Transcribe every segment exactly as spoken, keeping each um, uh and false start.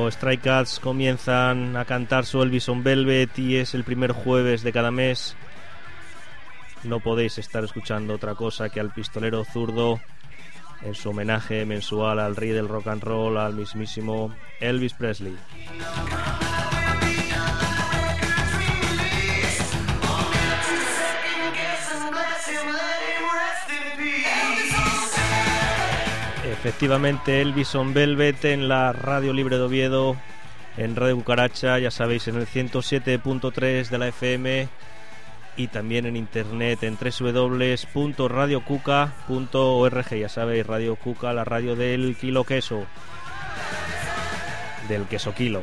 cuando Stray Cats comienzan a cantar su Elvis on Velvet y es el primer jueves de cada mes, no podéis estar escuchando otra cosa que al pistolero zurdo en su homenaje mensual al rey del rock and roll, al mismísimo Elvis Presley. Efectivamente, Elvis on Velvet en la Radio Libre de Oviedo, en Radio Cucaracha, ya sabéis, en el ciento siete punto tres de la F M y también en internet en doble u doble u doble u punto radio cuca punto org. Ya sabéis, Radio Cuca, la radio del kilo queso, del queso kilo.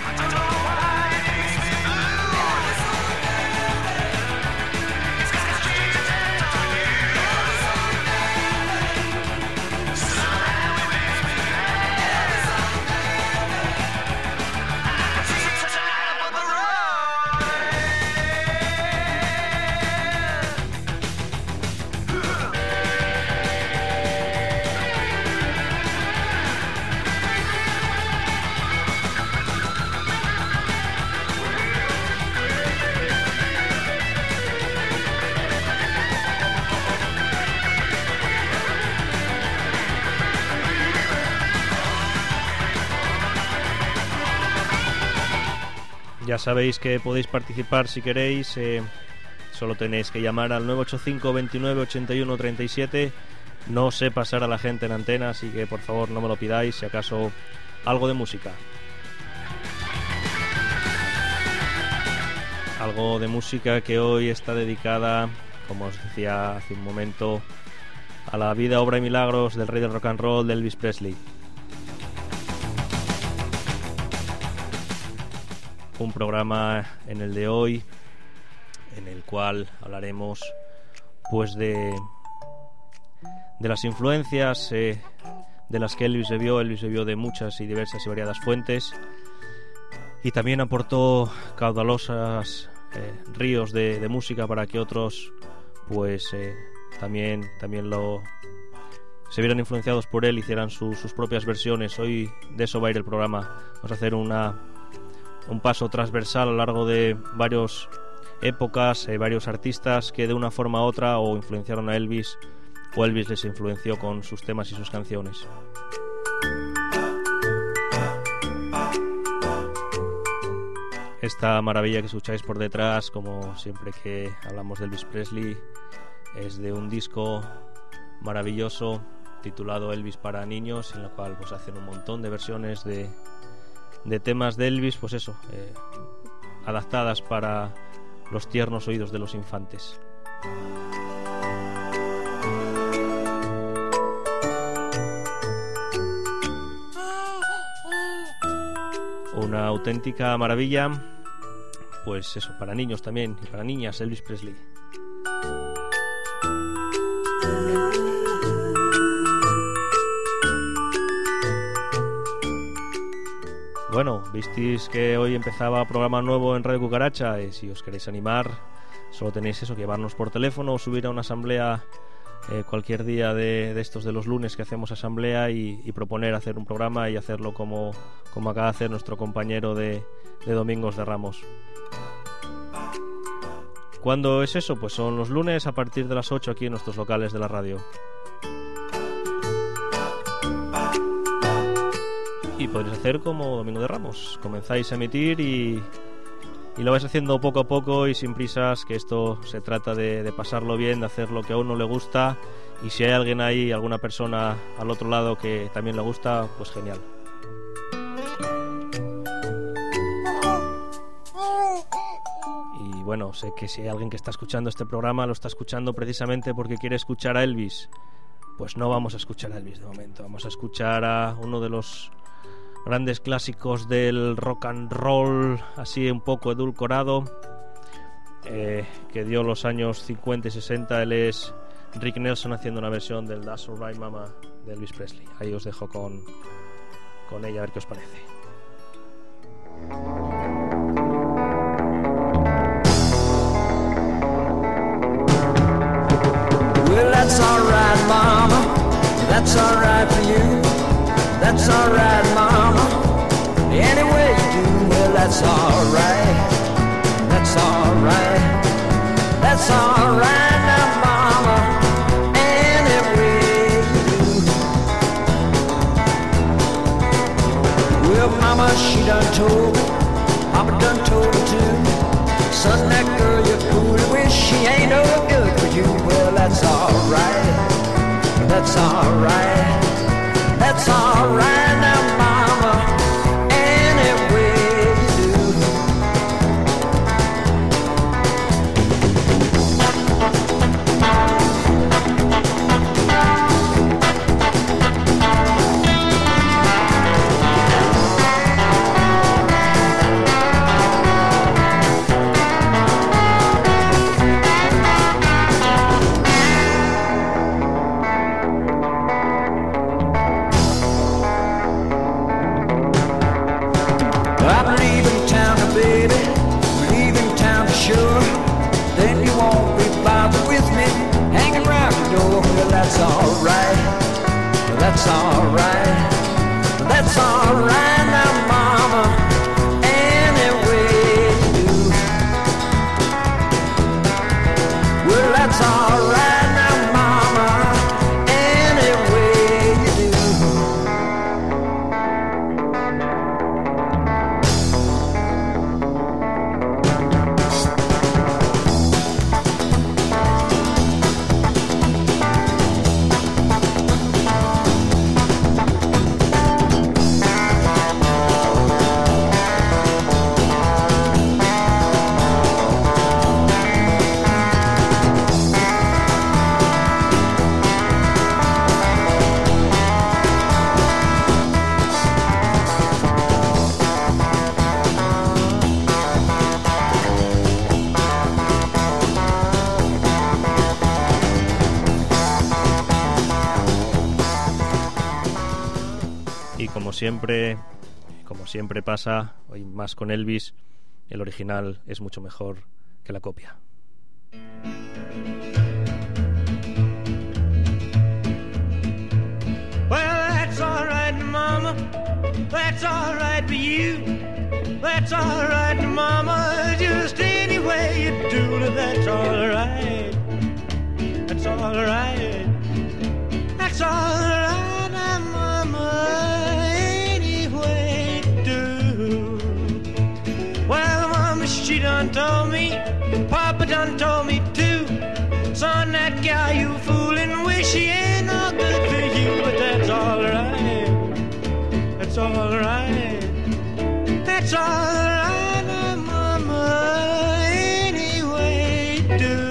Ya sabéis que podéis participar si queréis, eh, solo tenéis que llamar al nueve ocho cinco, veintinueve, ochenta y uno, treinta y siete. No sé pasar a la gente en antena, así que por favor no me lo pidáis, si acaso algo de música. Algo de música que hoy está dedicada, como os decía hace un momento, a la vida, obra y milagros del rey del rock and roll, de Elvis Presley. Un programa en el de hoy en el cual hablaremos pues de de las influencias eh, de las que Elvis bebió. Elvis bebió de muchas y diversas y variadas fuentes y también aportó caudalosos eh, ríos de, de música para que otros pues eh, también también lo se vieran influenciados por él, hicieran su, sus propias versiones. Hoy de eso va a ir el programa. Vamos a hacer una un paso transversal a lo largo de varias épocas, eh, varios artistas que de una forma u otra o influenciaron a Elvis o Elvis les influenció con sus temas y sus canciones. Esta maravilla que escucháis por detrás, como siempre que hablamos de Elvis Presley, es de un disco maravilloso titulado Elvis para niños, en el cual pues hacen un montón de versiones de de temas de Elvis, pues eso, eh, adaptadas para los tiernos oídos de los infantes. Una auténtica maravilla, pues eso, para niños también y para niñas, Elvis Presley. Bueno, visteis que hoy empezaba programa nuevo en Radio Cucaracha y si os queréis animar, solo tenéis eso, que llevarnos por teléfono o subir a una asamblea eh, cualquier día de, de estos de los lunes que hacemos asamblea y, y proponer hacer un programa y hacerlo como, como acaba de hacer nuestro compañero de, de Domingos de Ramos. ¿Cuándo es eso? Pues son los lunes a partir de las ocho aquí en nuestros locales de la radio. Y podréis hacer como Domingo de Ramos, comenzáis a emitir y, y lo vais haciendo poco a poco y sin prisas, que esto se trata de, de pasarlo bien, de hacer lo que a uno le gusta, y si hay alguien ahí, alguna persona al otro lado que también le gusta, pues genial. Y bueno, sé que si hay alguien que está escuchando este programa, lo está escuchando precisamente porque quiere escuchar a Elvis. Pues no vamos a escuchar a Elvis de momento, vamos a escuchar a uno de los grandes clásicos del rock and roll, así un poco edulcorado, eh, que dio los años cincuenta y sesenta. Él es Rick Nelson haciendo una versión del That's Alright Mama de Elvis Presley. Ahí os dejo con, con ella, a ver qué os parece. Well, that's alright, mama. That's alright for you. That's alright, mama. Any way you do, well, that's alright. That's alright. That's alright now, mama. Any way you do. Well, mama, she done told me. Papa done told me too. Son, that girl you're fooling with, she ain't no good for you. Well, that's alright. That's alright. That's alright now, mama. Any way you do. That's alright, that's alright, that's alright now, mama, any way you do. Well, that's alright now, mama, any way you do. Siempre, como siempre pasa, hoy más con Elvis, el original es mucho mejor que la copia. Well, that's all right, mama. That's all right for you. That's all right, mama. Just any way you do it, that's all right. That's all right. That's all right, mama. She done told me, Papa done told me too. Son, that gal you fooling with, she ain't no good for you. But that's alright, that's alright, that's alright, now, mama, any way you do.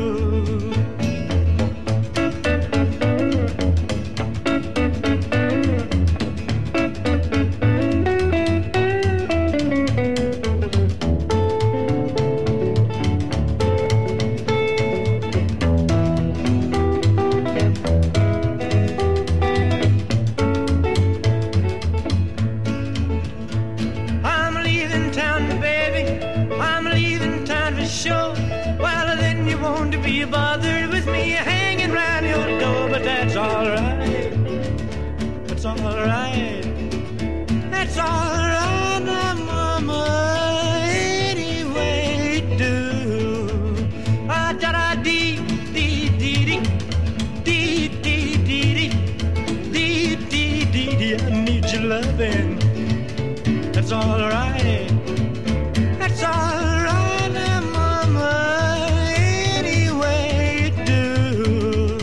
That's alright, that's alright, that's alright now, mama, any way you do. Ah, da da dee, dee dee dee, dee dee dee dee, dee dee dee dee. I need your loving. That's alright, that's alright now, mama, any way you do.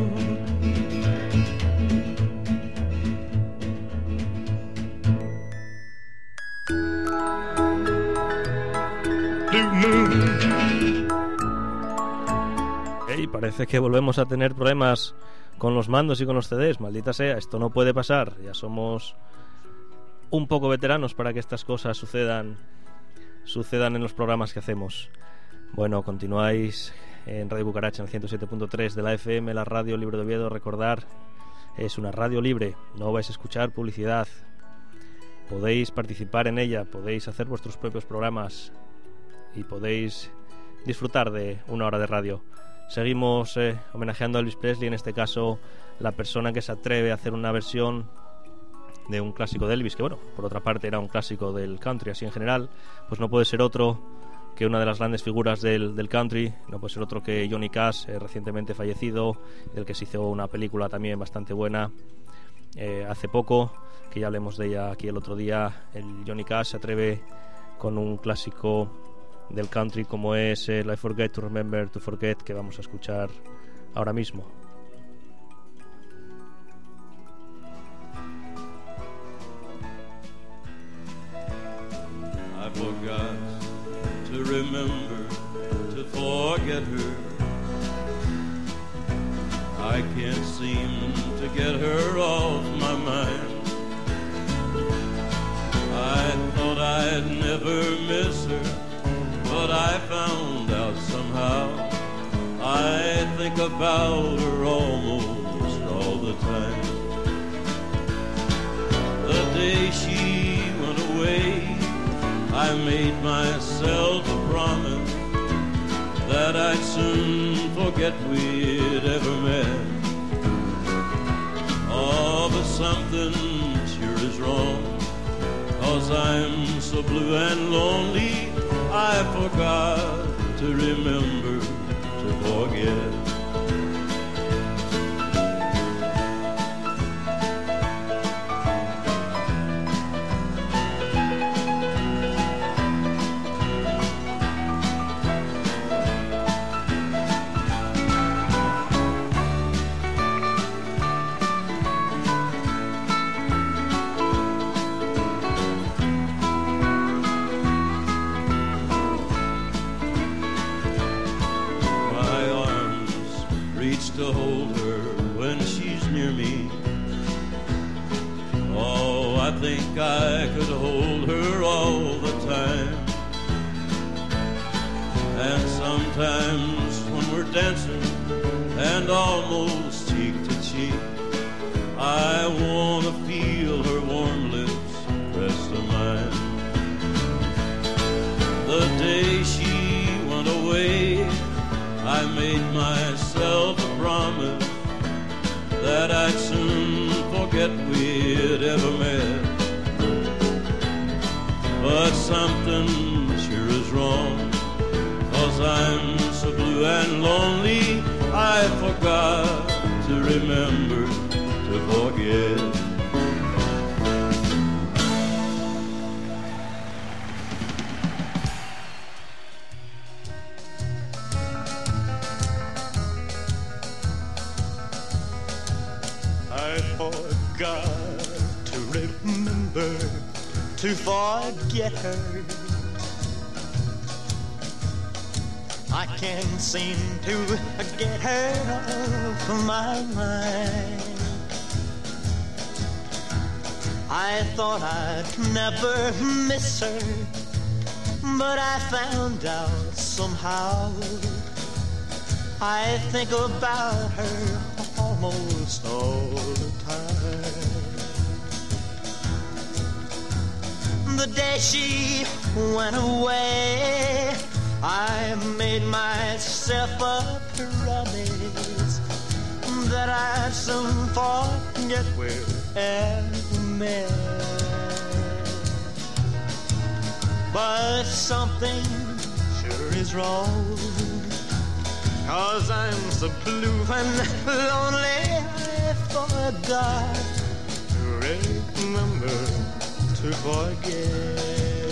Hey, parece que volvemos a tener problemas con los mandos y con los C Ds. Maldita sea, esto no puede pasar. Ya somos un poco veteranos para que estas cosas sucedan sucedan en los programas que hacemos. Bueno, continuáis en Radio Cucaracha en el ciento siete punto tres de la F M, la radio libre de Oviedo. Recordar, es una radio libre, no vais a escuchar publicidad. Podéis participar en ella, podéis hacer vuestros propios programas y podéis disfrutar de una hora de radio. Seguimos eh, homenajeando a Elvis Presley, en este caso la persona que se atreve a hacer una versión de un clásico de Elvis, que bueno, por otra parte era un clásico del country así en general, pues no puede ser otro que una de las grandes figuras del, del country, no puede ser otro que Johnny Cash, eh, recientemente fallecido, del que se hizo una película también bastante buena eh, hace poco, que ya hablemos de ella aquí el otro día. El Johnny Cash se atreve con un clásico del country como es el I Forget to Remember to Forget, que vamos a escuchar ahora mismo. I forgot to remember to forget her. I can't seem to get her off my mind. I thought I'd never miss her, but I found out somehow I think about her almost all the time. The day she went away, I made myself a promise that I'd soon forget we'd ever met. Oh, but something sure is wrong, 'cause I'm so blue and lonely, I forgot to remember to forget. To hold her when she's near me. Oh, I think I could hold her all the time. And sometimes when we're dancing and almost cheek to cheek, I wanna feel her warm lips pressed to mine. The day she went away, I made myself a promise that I'd soon forget we'd ever met. But something sure is wrong, 'cause I'm so blue and lonely, I forgot to remember to forget. To forget her, I can't seem to get her off my mind. I thought I'd never miss her, but I found out somehow I think about her almost all the time. The day she went away, I made myself a promise that I'd soon forget we'd ever met. But something sure is wrong, 'cause I'm so blue and lonely, I forgot to remember to forget.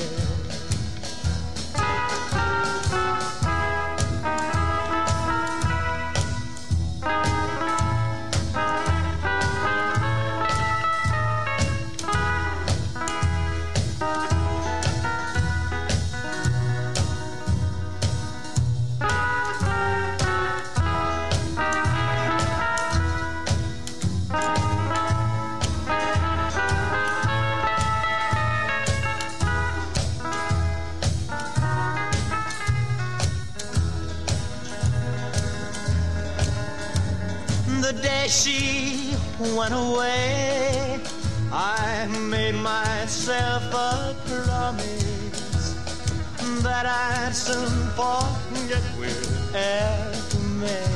She went away, I made myself a promise that I'd soon forget we'd ever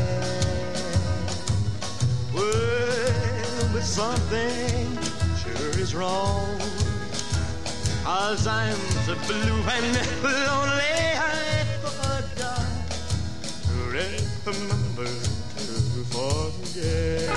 met. Well, but something sure is wrong. 'Cause I'm so blue and lonely, I forgot to remember to forget.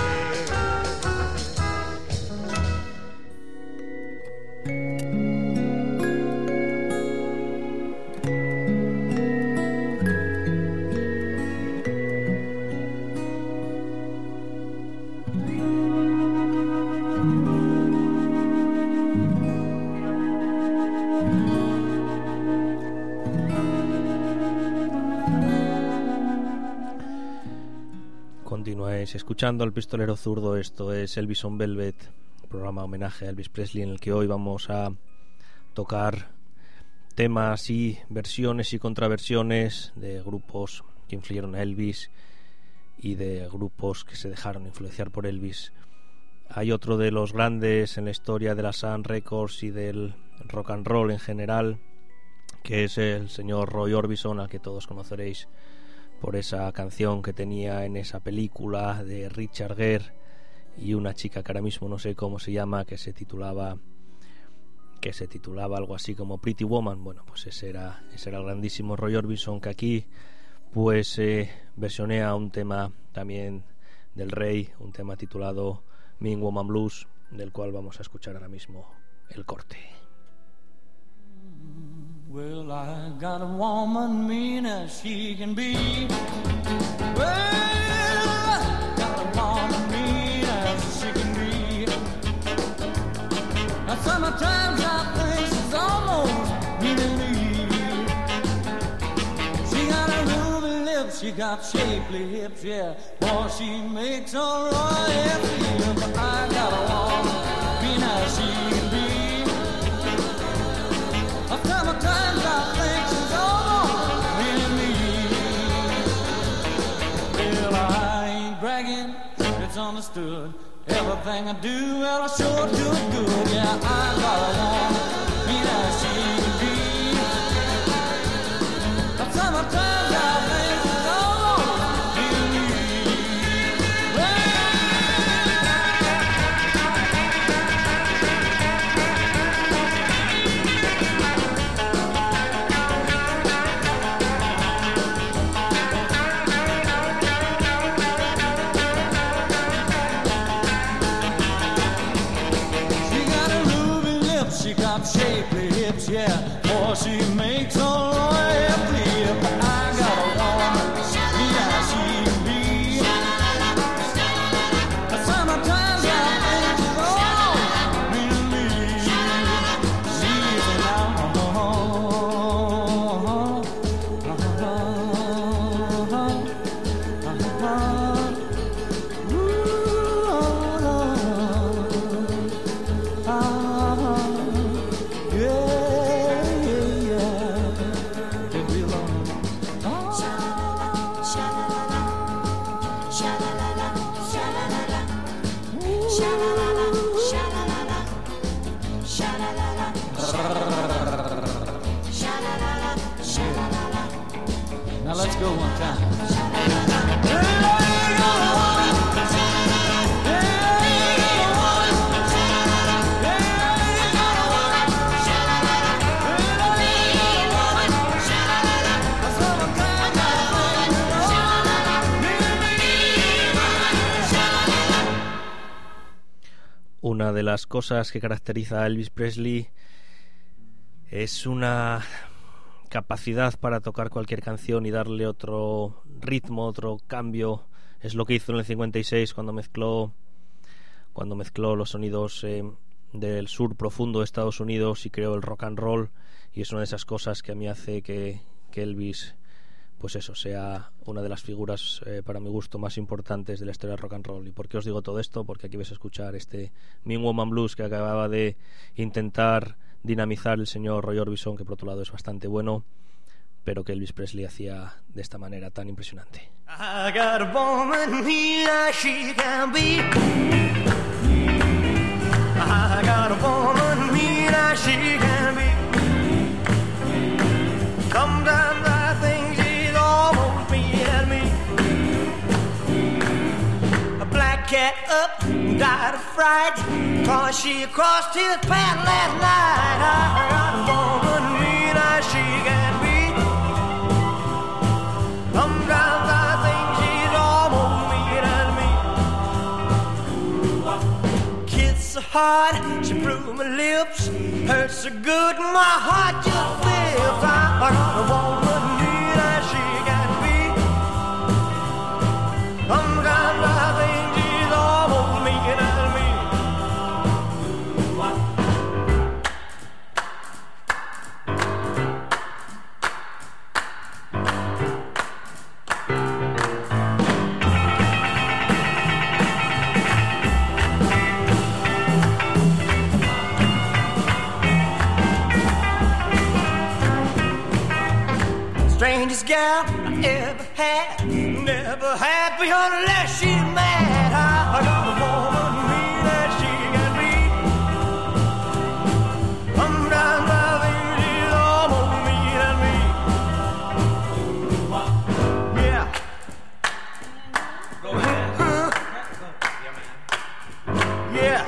Continuáis escuchando al Pistolero Zurdo. Esto es Elvis on Velvet, programa homenaje a Elvis Presley, en el que hoy vamos a tocar temas y versiones y contraversiones de grupos que influyeron a Elvis y de grupos que se dejaron influenciar por Elvis. Hay otro de los grandes en la historia de la Sun Records y del rock and roll en general, que es el señor Roy Orbison, al que todos conoceréis por esa canción que tenía en esa película de Richard Gere y una chica que ahora mismo no sé cómo se llama, que se titulaba que se titulaba algo así como Pretty Woman. Bueno, pues ese era, ese era el grandísimo Roy Orbison, que aquí pues eh, versionea un tema también del Rey, un tema titulado Mean Woman Blues, del cual vamos a escuchar ahora mismo el corte. Well, I got a woman mean as she can be. Well, I got a woman mean as she can be. Now sometimes I think she's almost mean to me. She got a ruby lips, she got shapely hips, yeah. Boy, she makes a royal feel. But I got a woman mean as she can be. Sometimes I think she's almost really me. Well, I ain't bragging, it's understood. Everything I do, well, I sure do it good. Yeah, I got a woman, mean as she can be. But sometimes I think she's almost really me. Well, she got shapely hips, yeah. Boy, she makes a royal flip. I got a woman, yeah, she can be. Sometimes I think she's all really easy now. Now let's go one time. Una de las cosas que caracteriza a Elvis Presley es una capacidad para tocar cualquier canción y darle otro ritmo, otro cambio. Es lo que hizo en el cincuenta y seis cuando mezcló cuando mezcló los sonidos eh, del sur profundo de Estados Unidos y creó el rock and roll, y es una de esas cosas que a mí hace que, que Elvis, pues eso, sea una de las figuras eh, para mi gusto más importantes de la historia del rock and roll. ¿Y por qué os digo todo esto? Porque aquí vais a escuchar este Mean Woman Blues que acababa de intentar dinamizar el señor Roy Orbison, que por otro lado es bastante bueno, pero que Elvis Presley hacía de esta manera tan impresionante. I got a woman mean as she can be. I got a woman mean as she can be. Sometimes I think she's almost mean as me. A black cat up, died of fright, cause she crossed his path last night. I got a woman mean as she can be. Sometimes I think she's almost mean as me. Kiss her hard, she blew my lips, hurt so good my heart just flips. I got a woman mean as she can be. Sometimes I think she's almost mean as me. Strangest gal I ever had, never happy unless she's mad. I got a woman mean as she can be. Sometimes I think she's almost mean as me. Yeah. Go ahead. Yeah.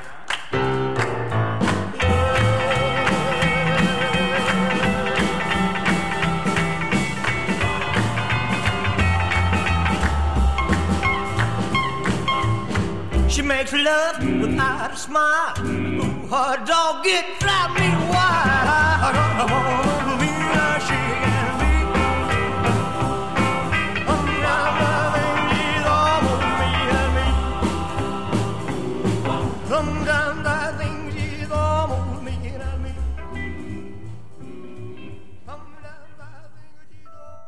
She makes love without a smile. Ooh, her dog get drive me wild. I got a woman mean as she can be. Sometimes I think she's almost mean as me. Sometimes I think she's almost mean as me. Sometimes I think she's almost.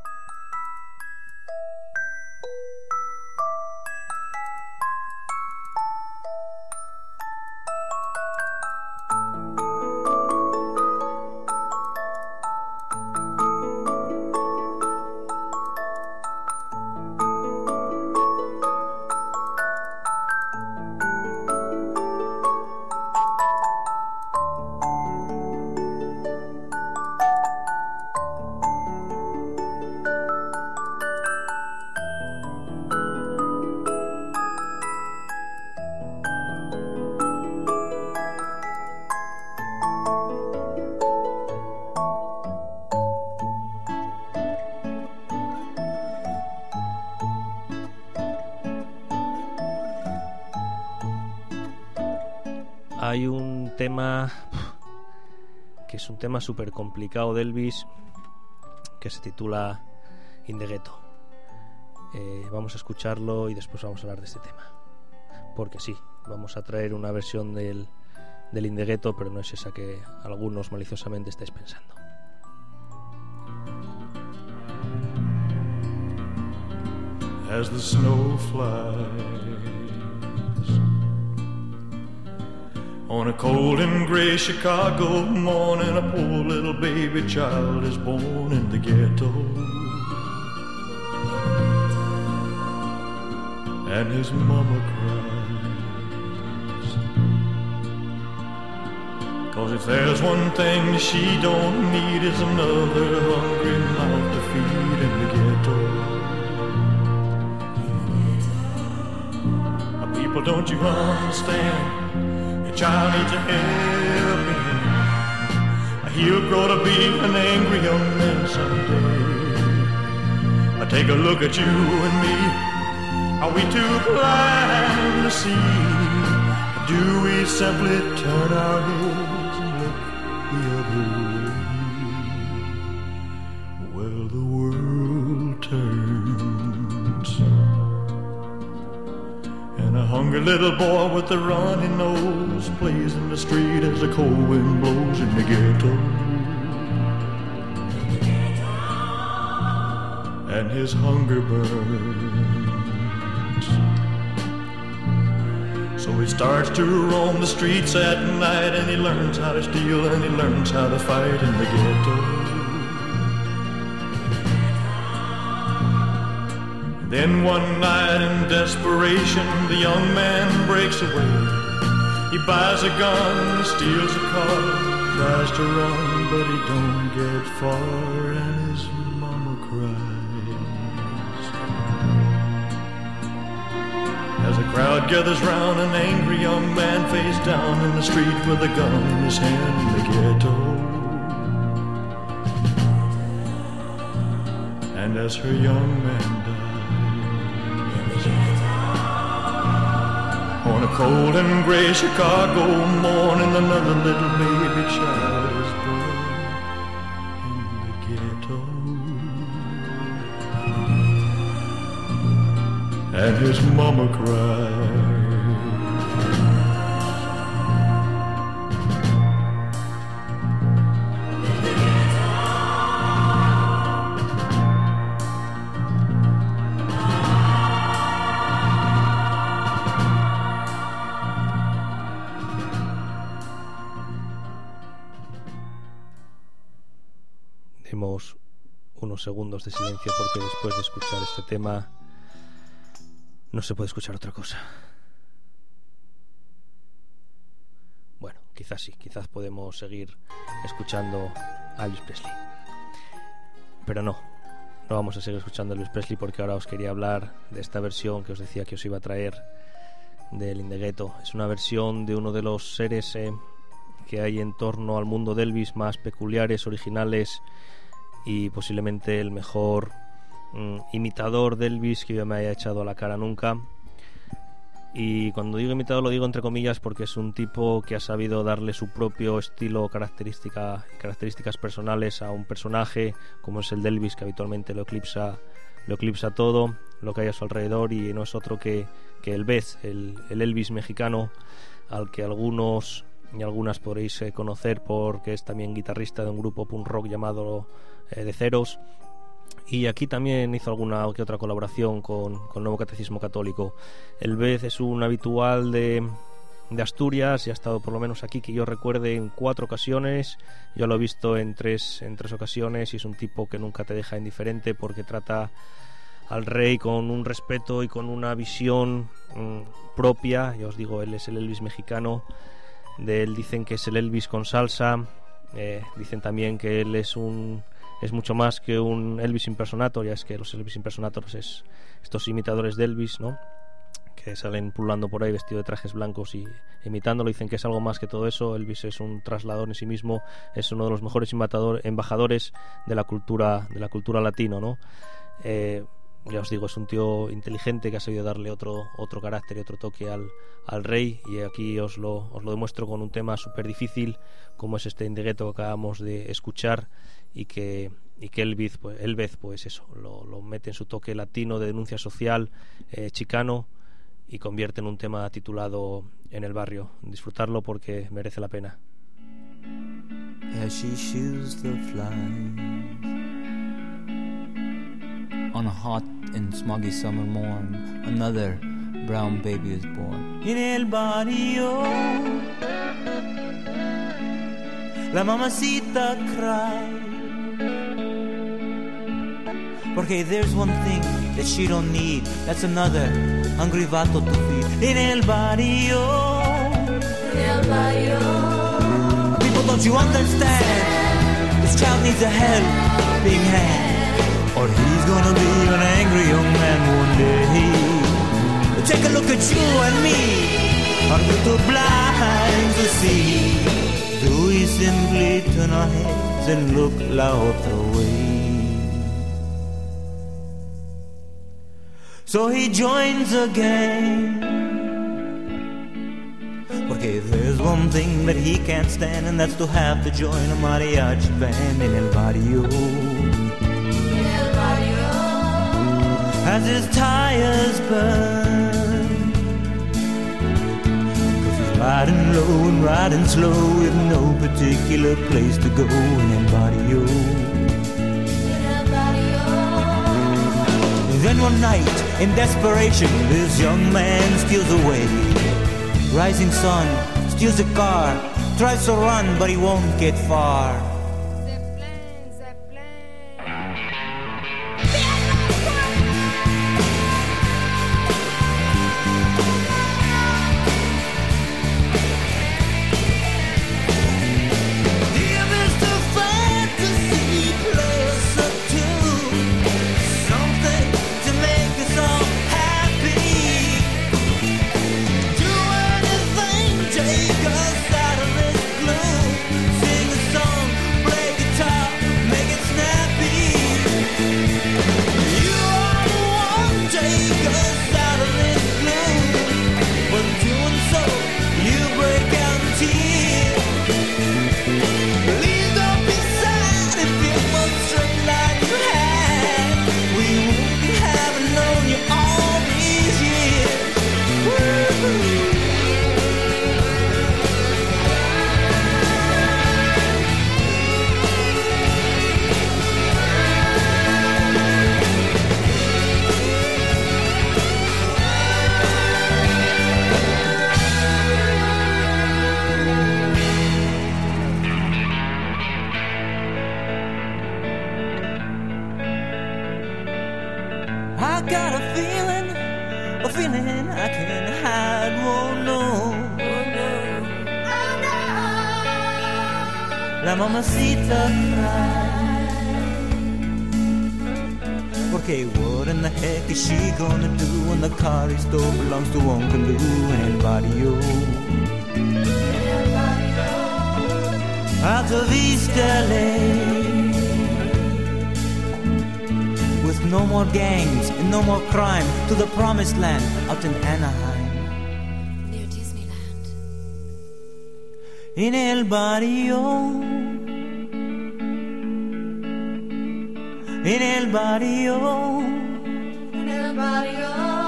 Hay un tema que es un tema súper complicado de Elvis, que se titula In the Ghetto. Eh, vamos a escucharlo y después vamos a hablar de este tema, porque sí, vamos a traer una versión del, del In the Ghetto, pero no es esa que algunos maliciosamente estáis pensando. As the snow flies on a cold and gray Chicago morning, a poor little baby child is born in the ghetto, and his mama cries, 'cause if there's one thing she don't need, is another hungry mouth to feed in the ghetto. People, don't you understand? Child needs a helping hand. He'll grow to be an angry young man someday. I take a look at you and me. Are we too blind to see? Do we simply turn our heads and look the other way? Well, the world turns, and a hungry little boy with a runny nose plays in the street as the cold wind blows in the ghetto. And his hunger burns, so he starts to roam the streets at night, and he learns how to steal and he learns how to fight in the ghetto. Then one night in desperation, the young man breaks away. He buys a gun, steals a car, tries to run, but he don't get far, and his mama cries as a Crowd gathers round an angry young man face down in the street with a gun in his hand in the ghetto. And as her young man died, on a cold and gray Chicago morning, another little baby child was born in the ghetto. And his mama cried. Demos unos segundos de silencio porque después de escuchar este tema no se puede escuchar otra cosa. Bueno, quizás sí, quizás podemos seguir escuchando a Elvis Presley. Pero no, no vamos a seguir escuchando a Elvis Presley porque ahora os quería hablar de esta versión que os decía que os iba a traer del In the Ghetto. Es una versión de uno de los seres eh, que hay en torno al mundo de Elvis más peculiares, originales y posiblemente el mejor mm, imitador de Elvis que yo me haya echado a la cara nunca. Y cuando digo imitador lo digo entre comillas porque es un tipo que ha sabido darle su propio estilo, característica, características personales a un personaje como es el de Elvis, que habitualmente lo eclipsa, lo eclipsa todo lo que hay a su alrededor, y no es otro que, que el Beth, el, el Elvis mexicano, al que algunos y algunas podréis eh, conocer porque es también guitarrista de un grupo punk rock llamado eh, The Zeros, y aquí también hizo alguna que otra colaboración con, con el Nuevo Catecismo Católico. El Beth es un habitual de, de Asturias y ha estado por lo menos aquí que yo recuerde en cuatro ocasiones. Yo lo he visto en tres, en tres ocasiones y es un tipo que nunca te deja indiferente porque trata al rey con un respeto y con una visión mmm, propia. Ya os digo, él es el Elvis mexicano. De él dicen que es el Elvis con salsa, eh, dicen también que él es un es mucho más que un Elvis impersonator. Ya es que los Elvis impersonators es estos imitadores de Elvis, ¿no?, que salen pululando por ahí vestido de trajes blancos y imitándolo. Dicen que es algo más que todo eso. Elvis es un traslador en sí mismo, es uno de los mejores embajadores de la cultura de la cultura latino, ¿no? Eh, ya os digo, es un tío inteligente que ha sabido darle otro otro carácter y otro toque al, al rey, y aquí os lo, os lo demuestro con un tema súper difícil como es este In the Ghetto que acabamos de escuchar, y que, y que Elvis, pues, Elvis, pues eso, lo, lo mete en su toque latino de denuncia social, eh, chicano, y convierte en un tema titulado En el barrio. Disfrutarlo porque merece la pena. As she shoos the flies on a hot and smoggy summer morn, another brown baby is born. En el barrio, la mamacita cry, porque there's one thing that she don't need, that's another hungry vato to feed. En el barrio, en el barrio, people, don't you understand? This child needs a helping hand, or he's gonna be an angry young man one day. Take a look at you and me, are we too blind to see? Do we simply turn our heads and look la otra way? So he joins a gang, porque there's one thing that he can't stand, and that's to have to join a mariachi band. En el barrio, en el barrio, as his tires burn, 'cause he's riding low and riding slow with no particular place to go. En el barrio, en el barrio. Then one night, in desperation, this young man steals away. Rising sun, steals a car, tries to run, but he won't get far. I got a feeling, a feeling I can't hide, oh no. La mamacita cried. Porque what in the heck is she gonna do when the car still belongs to Uncle Lou and El Barrio? Out of East L A, with no more gangs and no more crime, to the promised land out in Anaheim, near Disneyland. In El Barrio, in El Barrio, In El Barrio.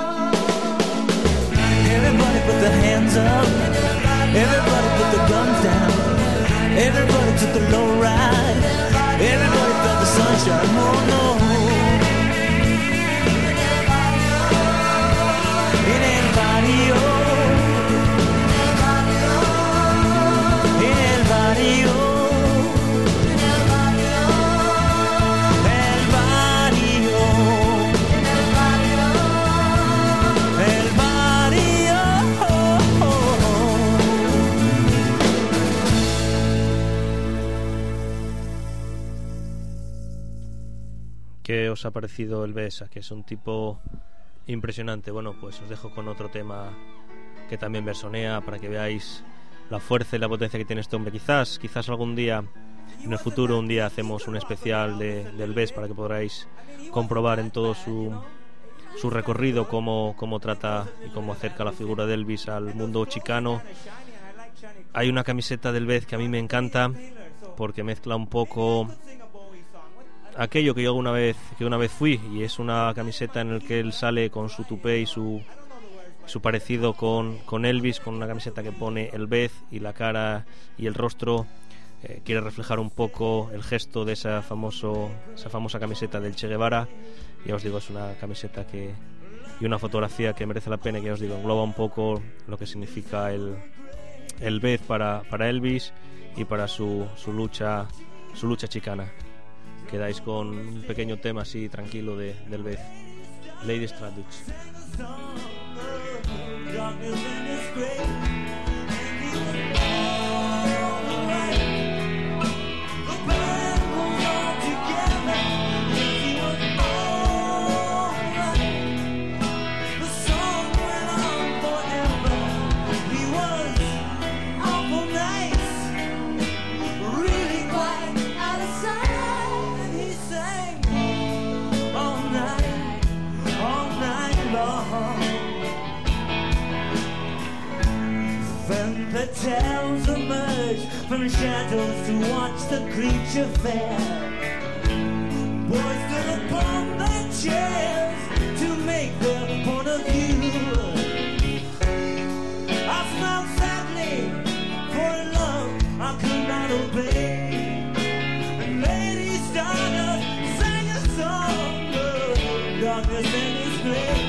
everybody put their hands up, everybody put their guns down, everybody took the low ride, everybody felt the sunshine, oh no. In El Barrio, in El Barrio, El Barrio, El Barrio. ¿Qué os ha parecido el Besa? Que es un tipo impresionante. Bueno, pues os dejo con otro tema que también versonea para que veáis la fuerza y la potencia que tiene este hombre. Quizás, quizás algún día, en el futuro, un día hacemos un especial de, del Bes para que podáis comprobar en todo su, su recorrido cómo, cómo trata y cómo acerca la figura de Elvis al mundo chicano. Hay una camiseta del Bes que a mí me encanta porque mezcla un poco aquello que yo una vez que una vez fui, y es una camiseta en la que él sale con su tupé y su su parecido con, con Elvis, con una camiseta que pone el Bes y la cara y el rostro eh, quiere reflejar un poco el gesto de esa famoso esa famosa camiseta del Che Guevara. Ya os digo, es una camiseta que y una fotografía que merece la pena, que ya os digo, engloba un poco lo que significa el el Bes para para Elvis y para su su lucha su lucha chicana. Quedáis con un pequeño tema así tranquilo de, del Bes, Lady Stradich. Tales emerge from shadows to watch the creature fare. Boys stood upon their chairs to make their point of view. I smiled sadly, for in love I could not obey. And Lady Stardust sang a song of darkness and display.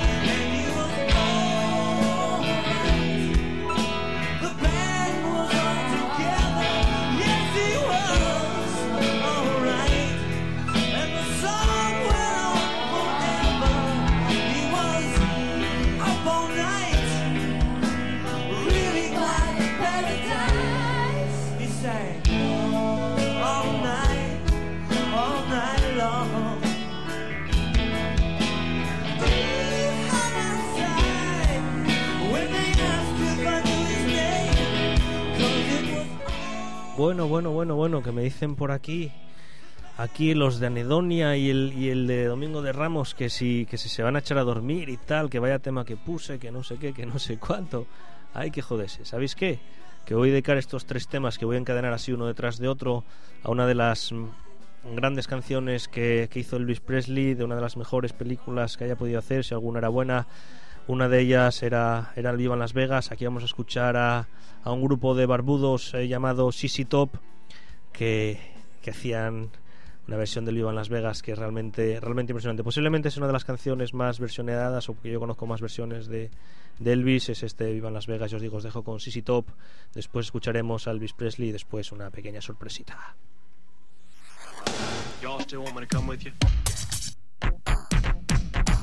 Bueno, bueno, bueno, bueno, que me dicen por aquí, aquí los de Anedonia y el, y el de Domingo de Ramos, que si, que si se van a echar a dormir y tal, que vaya tema que puse, que no sé qué, que no sé cuánto. Hay que joderse. ¿Sabéis qué? Que voy a dedicar estos tres temas que voy a encadenar así uno detrás de otro a una de las grandes canciones que, que hizo Elvis Presley, de una de las mejores películas que haya podido hacer, si alguna era buena. Una de ellas era, era el Viva en Las Vegas. Aquí vamos a escuchar a, a un grupo de barbudos eh, llamado Z Z Top, que, que hacían una versión del Viva en Las Vegas que es realmente, realmente impresionante. Posiblemente es una de las canciones más versioneadas, o que yo conozco más versiones de, de Elvis, es este Viva en Las Vegas. Yo os digo, os dejo con Z Z Top, después escucharemos a Elvis Presley y después una pequeña sorpresita. Y'all still want me to come with you?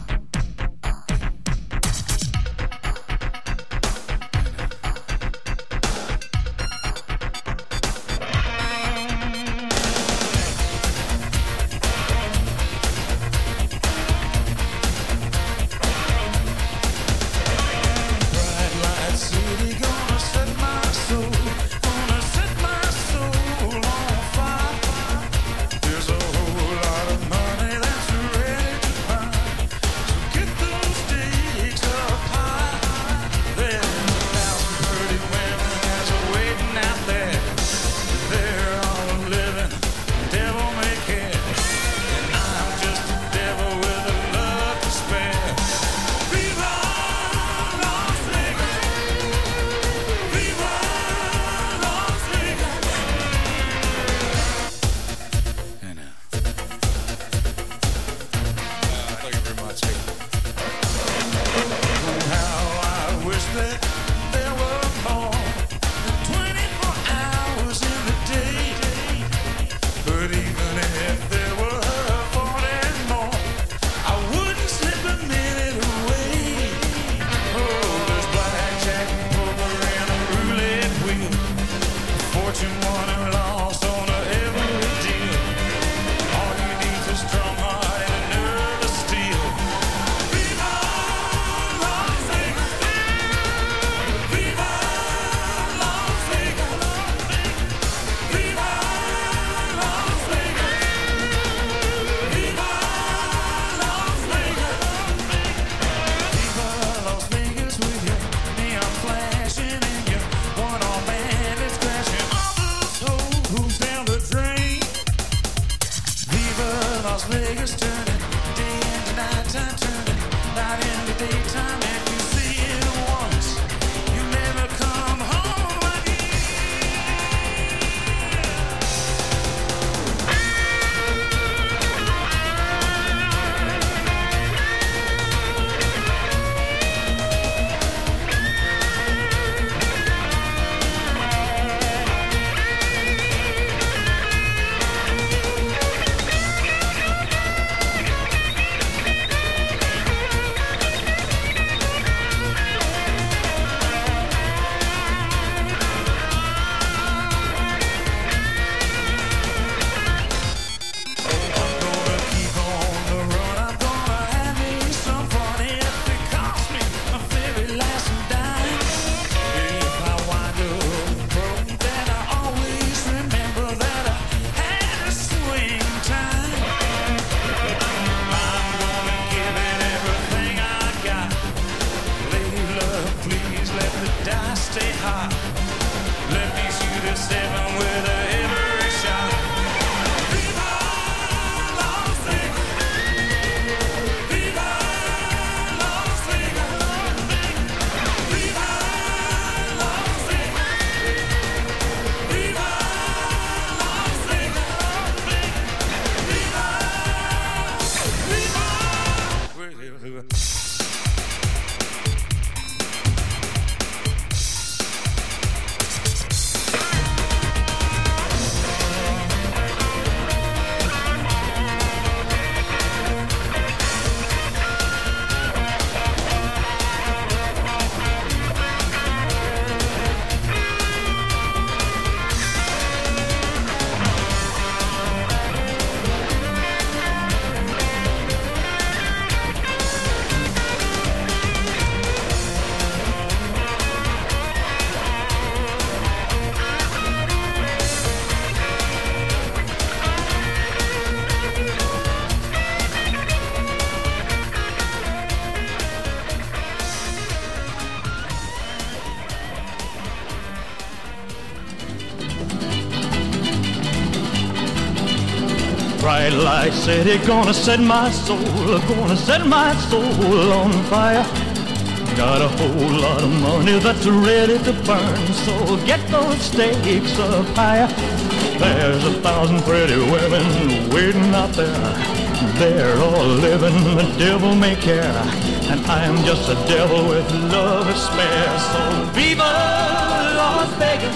Bright light city, gonna set my soul, gonna set my soul on fire. Got a whole lot of money that's ready to burn, so get those stakes up higher. There's a thousand pretty women waiting out there. They're all living, the devil may care, and I'm just a devil with love to spare. So viva Las Vegas,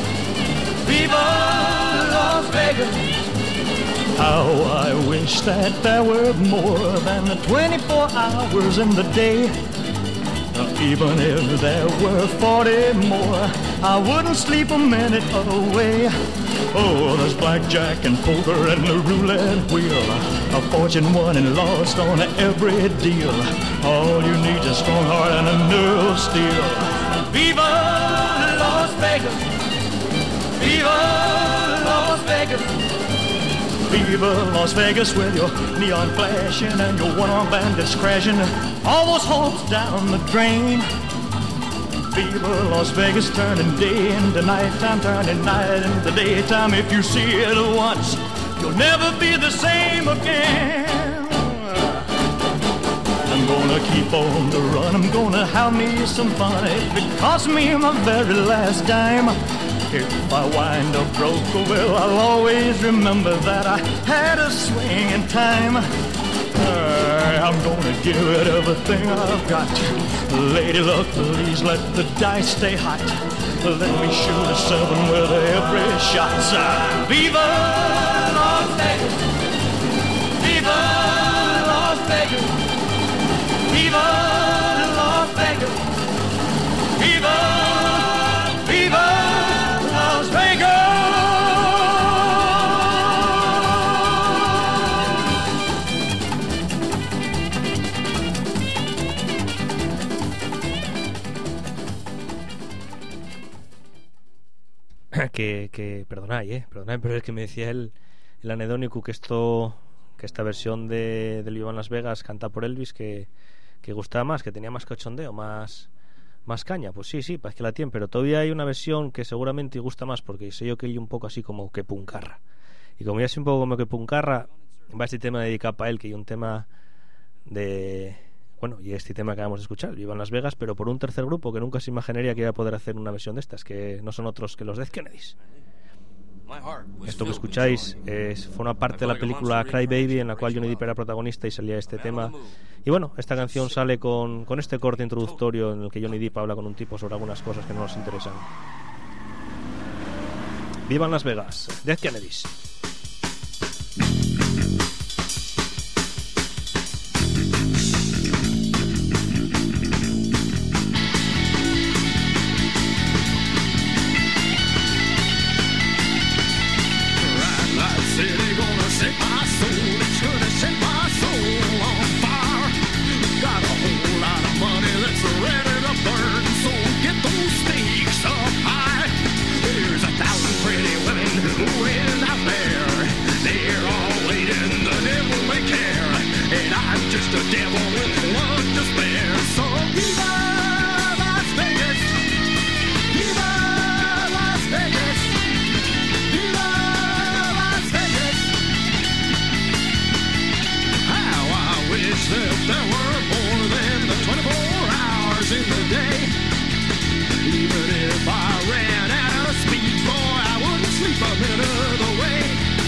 viva Las Vegas. How I wish that there were more than the twenty-four hours in the day. Uh, even if there were forty more, I wouldn't sleep a minute away. Oh, there's blackjack and poker and the roulette wheel, a fortune won and lost on every deal. All you need is a strong heart and a nerve of steel. Viva Las Vegas, viva Las Vegas. Viva Las Vegas with your neon flashing and your one-armed bandits crashing all those hopes down the drain. Viva Las Vegas, turning day into nighttime, turning night into daytime. If you see it once, you'll never be the same again. I'm gonna keep on the run, I'm gonna have me some fun. If it costs me my very last dime, if I wind up broke, well, I'll always remember that I had a swing in time. Uh, I'm gonna give it everything I've got. Lady luck, please let the dice stay hot. Let me shoot a seven with every shot. Uh, Viva Las Vegas, Viva Las Vegas, Viva Las Vegas, Viva, Viva Las Vegas. Que, que perdonad, eh, perdonad, pero es que me decía el, el anedónico que esto, que esta versión de del Viva en Las Vegas canta por Elvis que, que gustaba más, que tenía más cachondeo, más más caña. Pues sí, sí, parece que la tiene, pero todavía hay una versión que seguramente gusta más, porque sé yo que hay un poco así como que puncarra. Y como ya sé un poco como que puncarra, va este tema dedicado para él, que hay un tema de... Bueno, y este tema que acabamos de escuchar, Viva en Las Vegas, pero por un tercer grupo que nunca se imaginaría que iba a poder hacer una versión de estas, que no son otros que los Dead Kennedys. Esto que escucháis es, forma parte de la película Cry Baby, en la cual Johnny Depp era protagonista y salía este tema. Y bueno, esta canción sale con, con este corte introductorio en el que Johnny Depp habla con un tipo sobre algunas cosas que no nos interesan. Viva en Las Vegas, Dead Kennedys. The devil with one to spare. So viva Las Vegas, viva Las Vegas, viva Las Vegas. How I wish that there were more than the twenty-four hours in the day. Even if I ran out of speed, boy, I wouldn't sleep a minute of the way.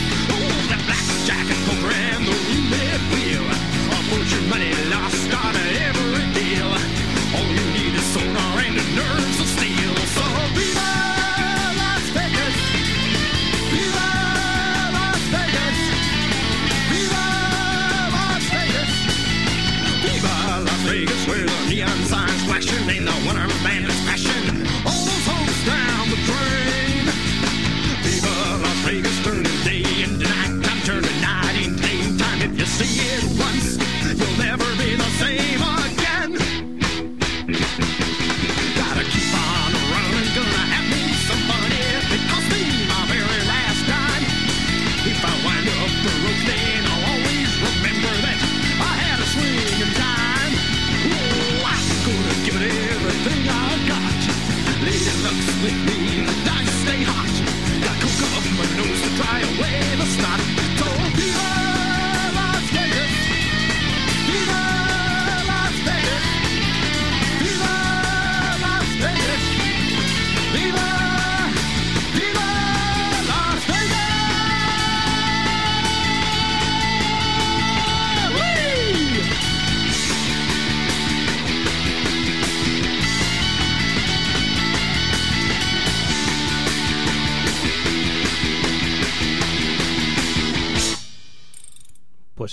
Oh, that blackjack and poker and the roulette wheel, put your money lost on it.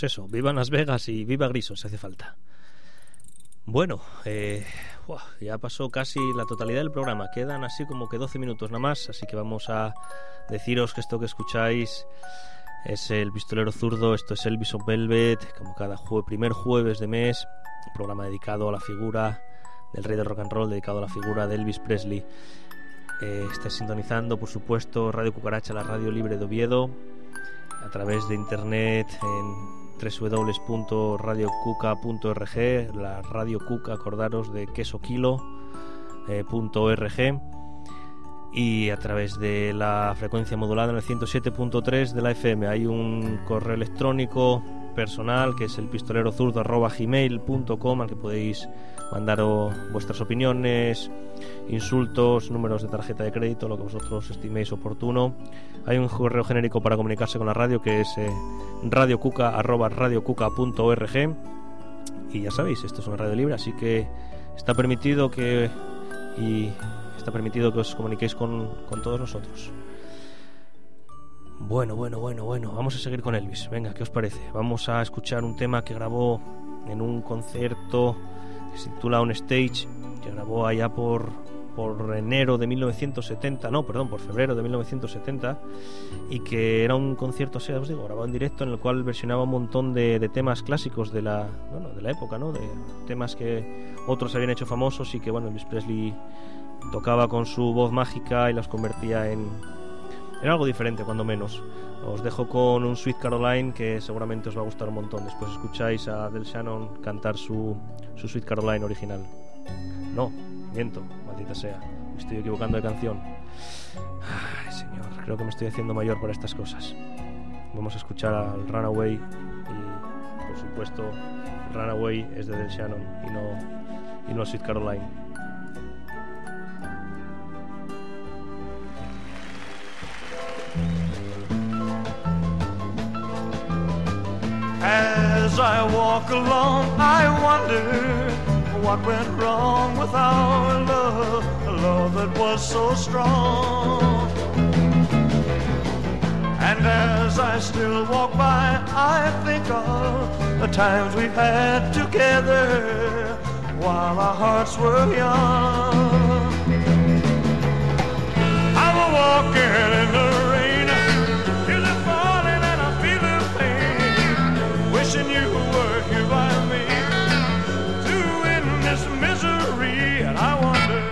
pues eso, viva Las Vegas y viva Grison, si hace falta. Bueno, eh, uah, ya pasó casi la totalidad del programa. Quedan así como que doce minutos nada más, así que vamos a deciros que esto que escucháis es El Pistolero Zurdo. Esto es Elvis on Velvet, como cada jue- primer jueves de mes, un programa dedicado a la figura del rey del rock and roll, dedicado a la figura de Elvis Presley. Eh, estáis sintonizando, por supuesto, Radio Cucaracha, la radio libre de Oviedo, a través de internet en doble u doble u doble u punto radio cuca punto org, la Radio Cuca, acordaros de queso kilo eh, punto org, y a través de la frecuencia modulada en el ciento siete punto tres de la F M. Hay un correo electrónico personal que es el pistolero zurdo arroba gmail punto com, al que podéis mandar vuestras opiniones, insultos, números de tarjeta de crédito, lo que vosotros estiméis oportuno. Hay un correo genérico para comunicarse con la radio que es eh, radiocuca arroba radiocuca punto org, y ya sabéis, esto es una radio libre, así que está permitido que y está permitido que os comuniquéis con, con todos nosotros. Bueno, bueno, bueno, bueno, vamos a seguir con Elvis. Venga, ¿qué os parece? Vamos a escuchar un tema que grabó en un concierto que se titula On Stage, que grabó allá por, por enero de mil novecientos setenta, no, perdón, por febrero de mil novecientos setenta, y que era un concierto, o sea, os digo, grabado en directo, en el cual versionaba un montón de, de temas clásicos de la, bueno, de la época, ¿no? De temas que otros habían hecho famosos y que, bueno, Elvis Presley tocaba con su voz mágica y los convertía en, en algo diferente, cuando menos. Os dejo con un Sweet Caroline que seguramente os va a gustar un montón. Después escucháis a Del Shannon cantar su, su Sweet Caroline original. No, miento, maldita sea, me estoy equivocando de canción. Ay, señor, creo que me estoy haciendo mayor para estas cosas. Vamos a escuchar al Runaway y, por supuesto, Runaway es de Del Shannon y no, y no Sweet Caroline. As I walk along, I wonder what went wrong with our love, a love that was so strong. And as I still walk by, I think of the times we had together while our hearts were young. I'm walking in the rain, tears are falling and I feel the pain, wishing you were here by me to end this misery. And I wonder,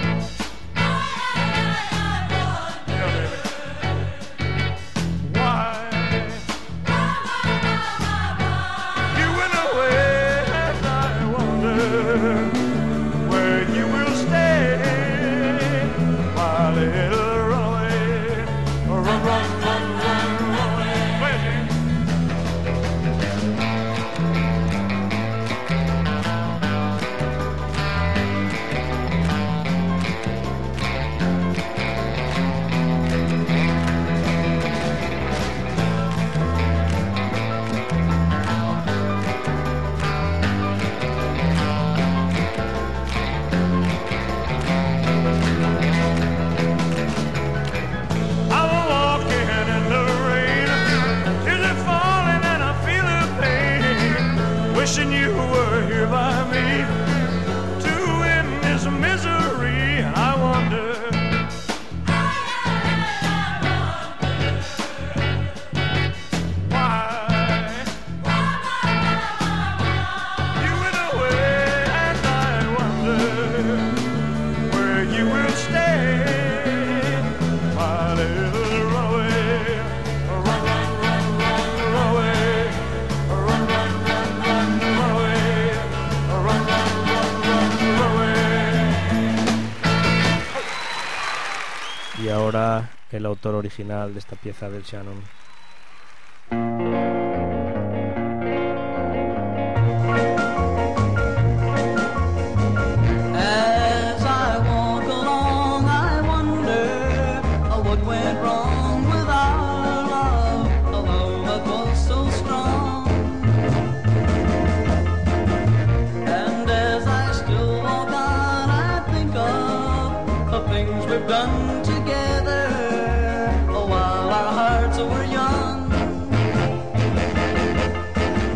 yeah, baby, why you went away, and I wonder where you will stay, my little runaway. Run, run, run, run, run away. Play it, James. I'm walking in the rain, tears are falling and I feel the pain, wishing you were here by me to end this misery. And I wonder, why you went away, and I wonder where you will stay, my little runaway. Run, run, run, run, run away. Run, run, run, run, run away. Run, run, run, run, run away. Y ahora el autor original de esta pieza, Del Shannon. As I walk along, I wonder uh, what went wrong with our love, a love that was so strong. And as I still walk on, I think of the things we've done together uh, while our hearts were young.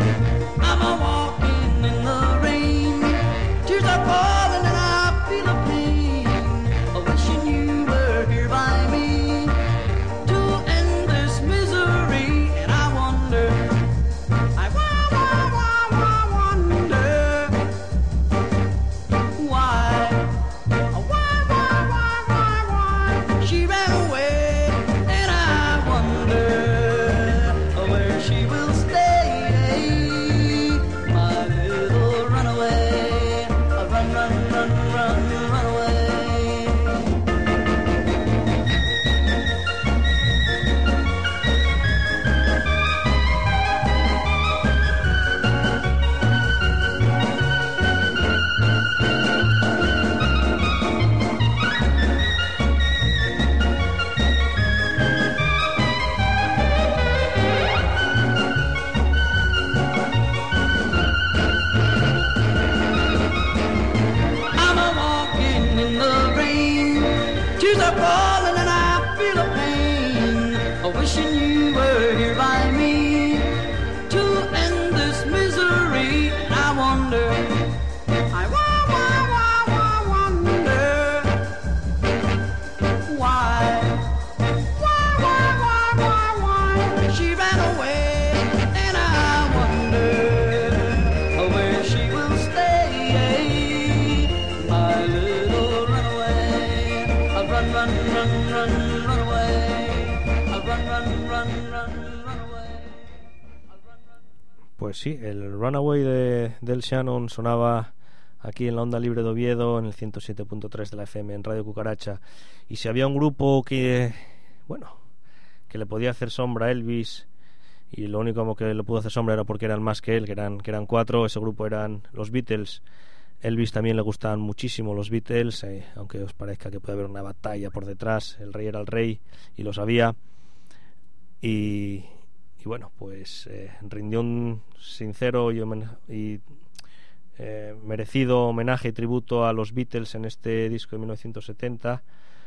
Pues sí, el Runaway de, del Shannon sonaba aquí en la onda libre de Oviedo, en el ciento siete punto tres de la F M, en Radio Cucaracha. Y si había un grupo que, bueno, que le podía hacer sombra a Elvis, y lo único que le pudo hacer sombra era porque eran más que él, que eran, que eran cuatro, ese grupo eran los Beatles. Elvis también le gustaban muchísimo los Beatles, eh, aunque os parezca que puede haber una batalla por detrás. El rey era el rey y lo sabía. Y, y bueno, pues eh, rindió un sincero y, y eh, merecido homenaje y tributo a los Beatles en este disco de mil novecientos setenta,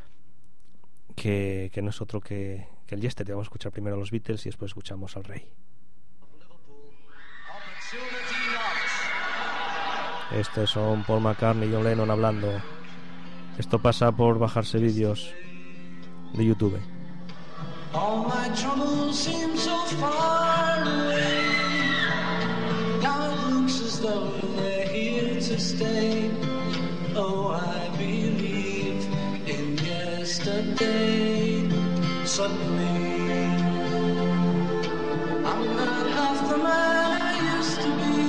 que, que no es otro que, que el Yesterday. Vamos a escuchar primero a los Beatles y después escuchamos al rey. Estos son Paul McCartney y John Lennon hablando. Esto pasa por bajarse vídeos de YouTube. All my troubles seem so far away. Now it looks as though they're here to stay. Oh, I believe in yesterday. Suddenly, I'm not half the man I used to be.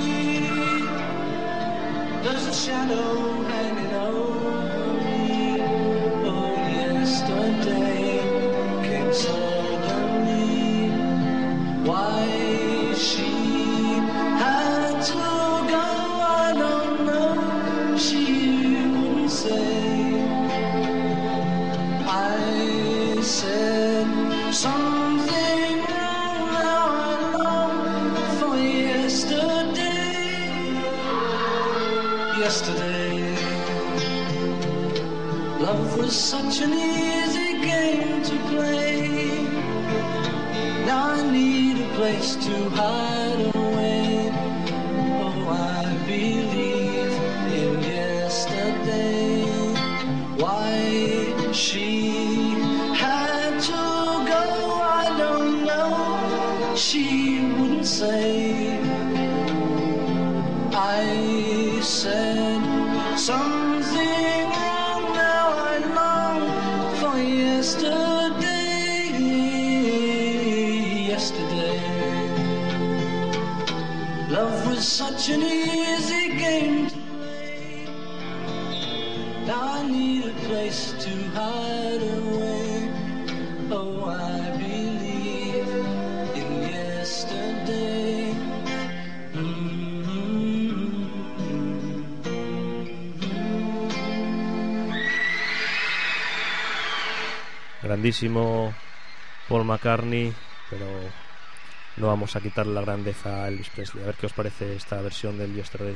There's a shadow hanging over me. Oh, yesterday came suddenly. Why she had to go, I don't know. She wouldn't say. I said something wrong. Now I long for yesterday. Yesterday, love was such an easy game to play. Now I need a place to hide away. Oh, I believe in yesterday. Why she had to go, I don't know. She wouldn't say. I said something wrong. Now I long for yesterday. Yesterday, love was such an easy game to play. Now I need a place to hide away. Oh, I believe in yesterday. Grandísimo Paul McCartney, pero no vamos a quitarle la grandeza a Elvis Presley. A ver qué os parece esta versión del Yesterday.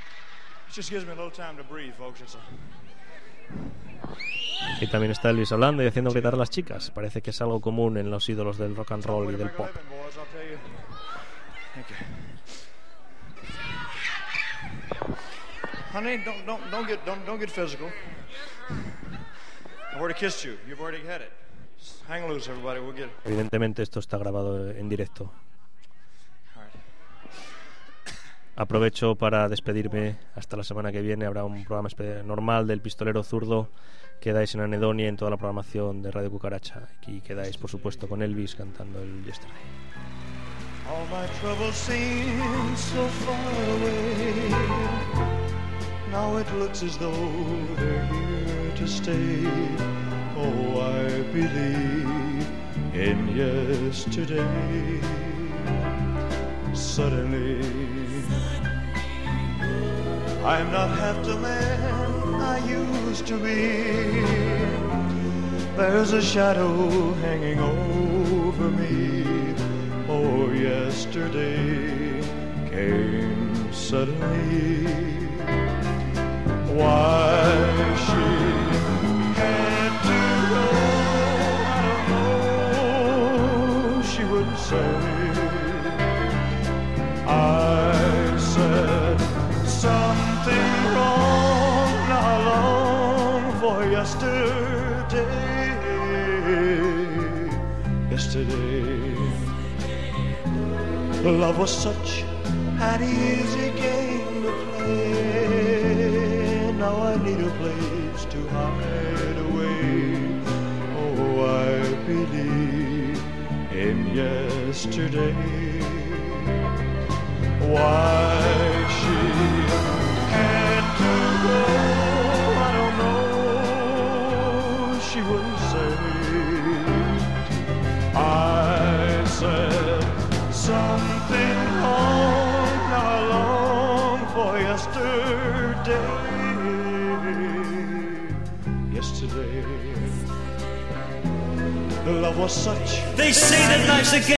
Y también está Elvis hablando y haciendo gritar a las chicas. Parece que es algo común en los ídolos del rock and roll y del pop. Honey, don't don't don't get don't don't get physical. I've already kissed you. You've already had it. Just hang loose, everybody. We'll get it. Evidentemente esto está grabado en directo. Aprovecho para despedirme hasta la semana que viene. Habrá un programa normal del Pistolero Zurdo. Quedáis en Anedonia, en toda la programación de Radio Cucaracha. Y quedáis, por supuesto, con Elvis cantando el Yesterday. All my troubles seem so far away. Now it looks as though they're here to stay. Oh, I believe in yesterday. Suddenly, I'm not half the man I used to be. There's a shadow hanging over me. Oh, yesterday came suddenly. Why she had to go, I don't know. She wouldn't say. I said something wrong. Now I long for yesterday. Yesterday, love was such an easy game to play. Now I need a place to hide away. Oh, I believe in yesterday. Why she had to go, I don't know. She wouldn't say. I said something wrong. Now I long for yesterday. Yesterday, the love was such. They say that life's a game.